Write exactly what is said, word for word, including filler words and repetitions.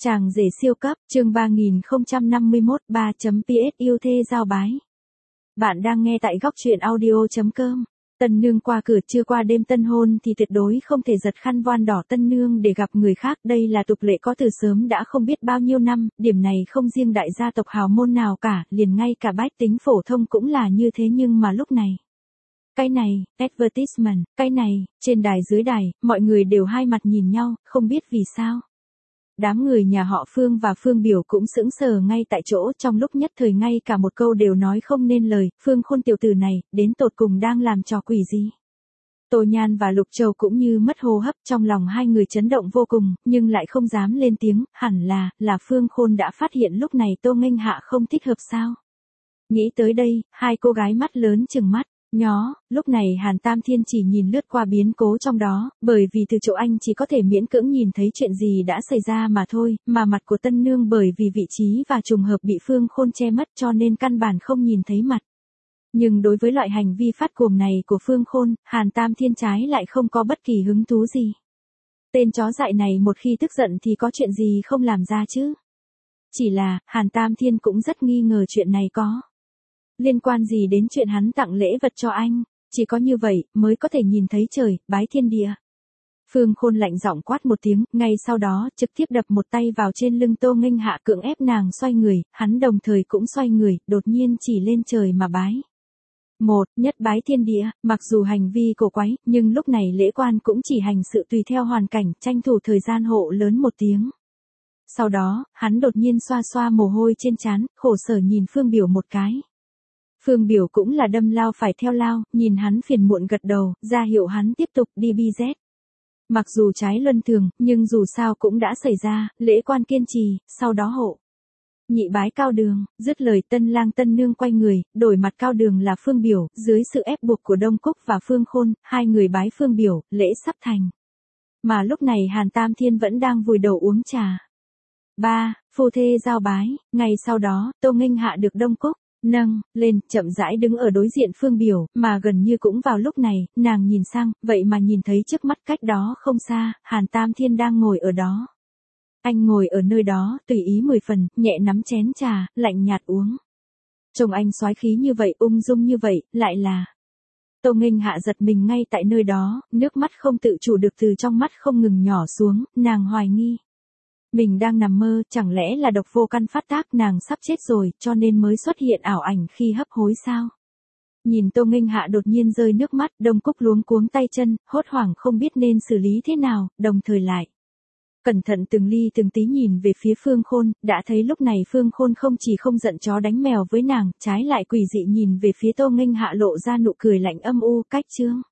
Chàng rể siêu cấp, chương ba nghìn không trăm năm mươi mốt, ba chấm ps yêu thê giao bái. Bạn đang nghe tại góc truyện audio chấm com. Tân nương qua cửa chưa qua đêm tân hôn thì tuyệt đối không thể giật khăn voan đỏ tân nương để gặp người khác. Đây là tục lệ có từ sớm đã không biết bao nhiêu năm, điểm này không riêng đại gia tộc hào môn nào cả, liền ngay cả bách tính phổ thông cũng là như thế. Nhưng mà lúc này, cái này, advertisement, cái này, trên đài dưới đài, mọi người đều hai mặt nhìn nhau, không biết vì sao. Đám người nhà họ Phương và Phương Biểu cũng sững sờ ngay tại chỗ, trong lúc nhất thời ngay cả một câu đều nói không nên lời. Phương Khôn tiểu tử này, đến tột cùng đang làm trò quỷ gì? Tô Nhan và Lục Châu cũng như mất hô hấp, trong lòng hai người chấn động vô cùng, nhưng lại không dám lên tiếng. Hẳn là, là Phương Khôn đã phát hiện lúc này Tô Nghênh Hạ không thích hợp sao? Nghĩ tới đây, hai cô gái mắt lớn trừng mắt. Nhó, lúc này Hàn Tam Thiên chỉ nhìn lướt qua biến cố trong đó, bởi vì từ chỗ anh chỉ có thể miễn cưỡng nhìn thấy chuyện gì đã xảy ra mà thôi, mà mặt của tân nương bởi vì vị trí và trùng hợp bị Phương Khôn che mất cho nên căn bản không nhìn thấy mặt. Nhưng đối với loại hành vi phát cuồng này của Phương Khôn, Hàn Tam Thiên trái lại không có bất kỳ hứng thú gì. Tên chó dại này một khi tức giận thì có chuyện gì không làm ra chứ? Chỉ là, Hàn Tam Thiên cũng rất nghi ngờ chuyện này có liên quan gì đến chuyện hắn tặng lễ vật cho anh, chỉ có như vậy mới có thể nhìn thấy trời, bái thiên địa. Phương Khôn lạnh giọng quát một tiếng, ngay sau đó trực tiếp đập một tay vào trên lưng Tô Nghênh Hạ cưỡng ép nàng xoay người, hắn đồng thời cũng xoay người, đột nhiên chỉ lên trời mà bái. Một, nhất bái thiên địa, mặc dù hành vi cổ quái, nhưng lúc này lễ quan cũng chỉ hành sự tùy theo hoàn cảnh, tranh thủ thời gian hộ lớn một tiếng. Sau đó, hắn đột nhiên xoa xoa mồ hôi trên trán, khổ sở nhìn Phương Biểu một cái. Phương Biểu cũng là đâm lao phải theo lao, nhìn hắn phiền muộn gật đầu, ra hiệu hắn tiếp tục đi bi dét. Mặc dù trái luân thường, nhưng dù sao cũng đã xảy ra, lễ quan kiên trì, sau đó hộ. Nhị bái cao đường, dứt lời tân lang tân nương quay người, đổi mặt cao đường là Phương Biểu, dưới sự ép buộc của Đông Cúc và Phương Khôn, hai người bái Phương Biểu, lễ sắp thành. Mà lúc này Hàn Tam Thiên vẫn đang vùi đầu uống trà. Ba, phu thê giao bái, ngày sau đó, Tô Nghênh Hạ được Đông Cúc nâng lên, chậm rãi đứng ở đối diện Phương Biểu, mà gần như cũng vào lúc này, nàng nhìn sang, vậy mà nhìn thấy trước mắt cách đó không xa, Hàn Tam Thiên đang ngồi ở đó. Anh ngồi ở nơi đó, tùy ý mười phần, nhẹ nắm chén trà, lạnh nhạt uống. Trông anh soái khí như vậy, ung dung như vậy, lại là... Tô Nghênh Hạ giật mình ngay tại nơi đó, nước mắt không tự chủ được từ trong mắt không ngừng nhỏ xuống, nàng hoài nghi. Mình đang nằm mơ, chẳng lẽ là độc vô căn phát tác, nàng sắp chết rồi, cho nên mới xuất hiện ảo ảnh khi hấp hối sao? Nhìn Tô Nghênh Hạ đột nhiên rơi nước mắt, Đông Cúc luống cuống tay chân, hốt hoảng không biết nên xử lý thế nào, đồng thời lại. Cẩn thận từng ly từng tí nhìn về phía Phương Khôn, đã thấy lúc này Phương Khôn không chỉ không giận chó đánh mèo với nàng, trái lại quỷ dị nhìn về phía Tô Nghênh Hạ lộ ra nụ cười lạnh âm u, cách chương.